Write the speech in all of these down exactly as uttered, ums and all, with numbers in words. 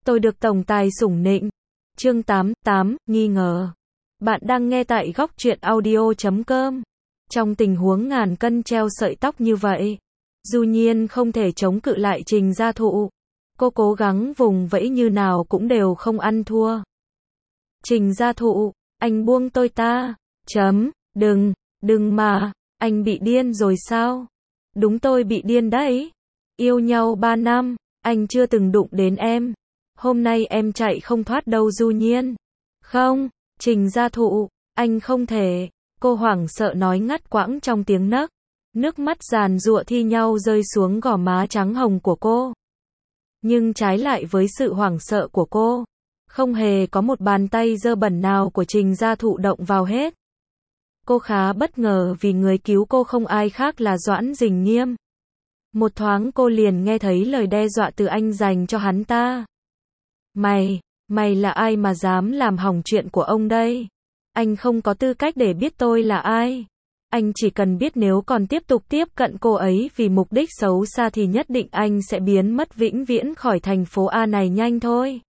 Tôi được tổng tài sủng nịnh. Chương tám, tám, nghi ngờ. Bạn đang nghe tại góc truyện audio chấm com. Trong tình huống ngàn cân treo sợi tóc như vậy, Du Nhiên không thể chống cự lại Trình Gia Thụ. Cô cố gắng vùng vẫy như nào cũng đều không ăn thua. Trình Gia Thụ, anh buông tôi ta. Chấm, đừng, đừng mà, anh bị điên rồi sao? Đúng, tôi bị điên đấy. Yêu nhau ba năm, anh chưa từng đụng đến em. Hôm nay em chạy không thoát đâu Du Nhiên. Không, Trình Gia Thụ, anh không thể. Cô hoảng sợ nói ngắt quãng trong tiếng nấc. Nước mắt giàn giụa thi nhau rơi xuống gò má trắng hồng của cô. Nhưng trái lại với sự hoảng sợ của cô, không hề có một bàn tay dơ bẩn nào của Trình Gia Thụ động vào hết. Cô khá bất ngờ vì người cứu cô không ai khác là Doãn Dình Nghiêm. Một thoáng cô liền nghe thấy lời đe dọa từ anh dành cho hắn ta. Mày, mày là ai mà dám làm hỏng chuyện của ông đây? Anh không có tư cách để biết tôi là ai. Anh chỉ cần biết nếu còn tiếp tục tiếp cận cô ấy vì mục đích xấu xa thì nhất định anh sẽ biến mất vĩnh viễn khỏi thành phố A này nhanh thôi.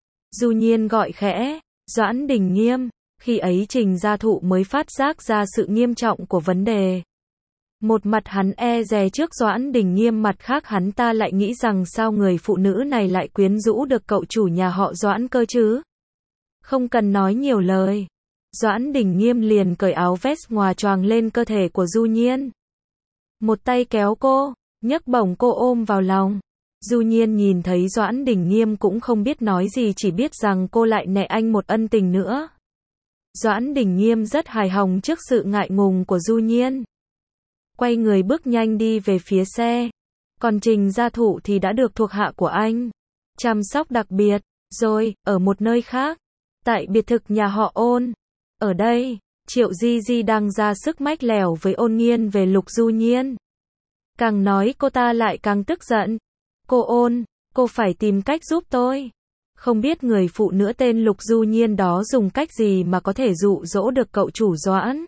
Du Nhiên gọi khẽ, Doãn Đình Nghiêm. Khi ấy Trình Gia Thụ mới phát giác ra sự nghiêm trọng của vấn đề. Một mặt hắn e dè trước Doãn Đình Nghiêm, mặt khác hắn ta lại nghĩ rằng sao người phụ nữ này lại quyến rũ được cậu chủ nhà họ Doãn cơ chứ. Không cần nói nhiều lời, Doãn Đình Nghiêm liền cởi áo vest ngoài choàng lên cơ thể của Du Nhiên. Một tay kéo cô, nhấc bổng cô ôm vào lòng. Du Nhiên nhìn thấy Doãn Đình Nghiêm cũng không biết nói gì, chỉ biết rằng cô lại nể anh một ân tình nữa. Doãn Đình Nghiêm rất hài lòng trước sự ngại ngùng của Du Nhiên. Quay người bước nhanh đi về phía xe. Còn Trình Gia Thụ thì đã được thuộc hạ của anh chăm sóc đặc biệt. Rồi, ở một nơi khác, tại biệt thực nhà họ Ôn. Ở đây, Triệu Di Di đang ra sức mách lẻo với Ôn Nghiên về Lục Du Nhiên. Càng nói cô ta lại càng tức giận. Cô Ôn, cô phải tìm cách giúp tôi. Không biết người phụ nữ tên Lục Du Nhiên đó dùng cách gì mà có thể dụ dỗ được cậu chủ Doãn,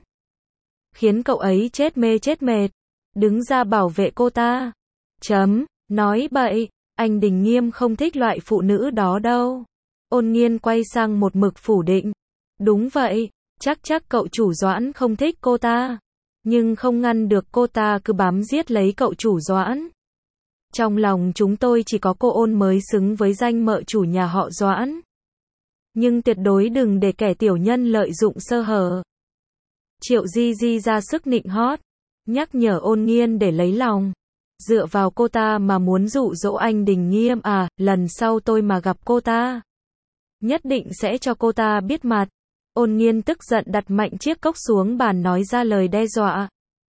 khiến cậu ấy chết mê chết mệt, đứng ra bảo vệ cô ta. Chấm, nói bậy, anh Đình Nghiêm không thích loại phụ nữ đó đâu. Ôn Nghiên quay sang một mực phủ định. Đúng vậy, chắc chắc cậu chủ Doãn không thích cô ta. Nhưng không ngăn được cô ta cứ bám giết lấy cậu chủ Doãn. Trong lòng chúng tôi chỉ có cô Ôn mới xứng với danh mợ chủ nhà họ Doãn. Nhưng tuyệt đối đừng để kẻ tiểu nhân lợi dụng sơ hở. Triệu Di Di ra sức nịnh hót, nhắc nhở Ôn Nghiên để lấy lòng. Dựa vào cô ta mà muốn dụ dỗ anh Đình Nghiêm à, lần sau tôi mà gặp cô ta, nhất định sẽ cho cô ta biết mặt. Ôn Nghiên tức giận đặt mạnh chiếc cốc xuống bàn nói ra lời đe dọa.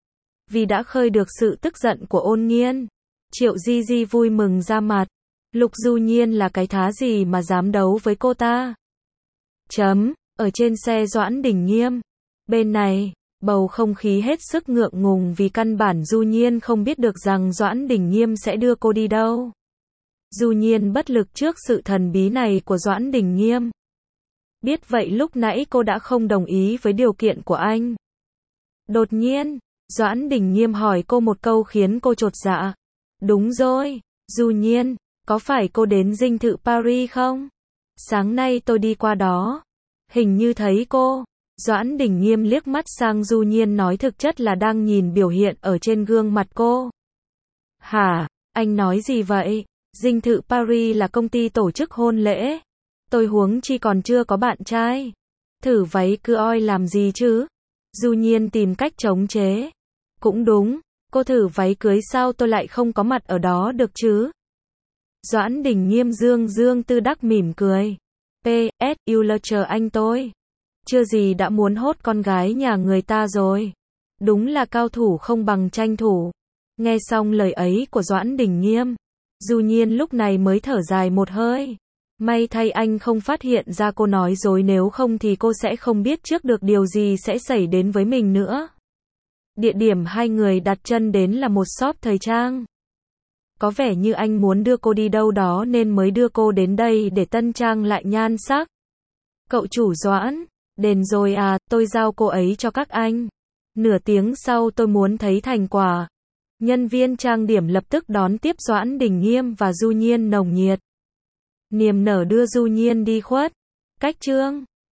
Vì đã khơi được sự tức giận của Ôn Nghiên, Triệu Di Di vui mừng ra mặt. Lục Du Nhiên là cái thá gì mà dám đấu với cô ta. Chấm, ở trên xe Doãn Đình Nghiêm. Bên này, bầu không khí hết sức ngượng ngùng vì căn bản Du Nhiên không biết được rằng Doãn Đình Nghiêm sẽ đưa cô đi đâu. Du Nhiên bất lực trước sự thần bí này của Doãn Đình Nghiêm. Biết vậy lúc nãy cô đã không đồng ý với điều kiện của anh. Đột nhiên, Doãn Đình Nghiêm hỏi cô một câu khiến cô chột dạ. Đúng rồi, Du Nhiên, có phải cô đến dinh thự Paris không? Sáng nay tôi đi qua đó, hình như thấy cô. Doãn Đình Nghiêm liếc mắt sang Du Nhiên nói thực chất là đang nhìn biểu hiện ở trên gương mặt cô. Hả, anh nói gì vậy? Dinh thự Paris là công ty tổ chức hôn lễ. Tôi huống chi còn chưa có bạn trai. Thử váy cứ oi làm gì chứ? Du Nhiên tìm cách chống chế. Cũng đúng, cô thử váy cưới sao tôi lại không có mặt ở đó được chứ? Doãn Đình Nghiêm dương dương tự đắc mỉm cười. pê ét You là chờ anh tôi. Chưa gì đã muốn hốt con gái nhà người ta rồi. Đúng là cao thủ không bằng tranh thủ. Nghe xong lời ấy của Doãn Đình Nghiêm, Du Nhiên lúc này mới thở dài một hơi. May thay anh không phát hiện ra cô nói dối, nếu không thì cô sẽ không biết trước được điều gì sẽ xảy đến với mình nữa. Địa điểm hai người đặt chân đến là một shop thời trang. Có vẻ như anh muốn đưa cô đi đâu đó nên mới đưa cô đến đây để tân trang lại nhan sắc. Cậu chủ Doãn, đền rồi à, tôi giao cô ấy cho các anh. Nửa tiếng sau tôi muốn thấy thành quả. Nhân viên trang điểm lập tức đón tiếp Doãn Đình Nghiêm và Du Nhiên nồng nhiệt. Niềm nở đưa Du Nhiên đi khuất. Cách chương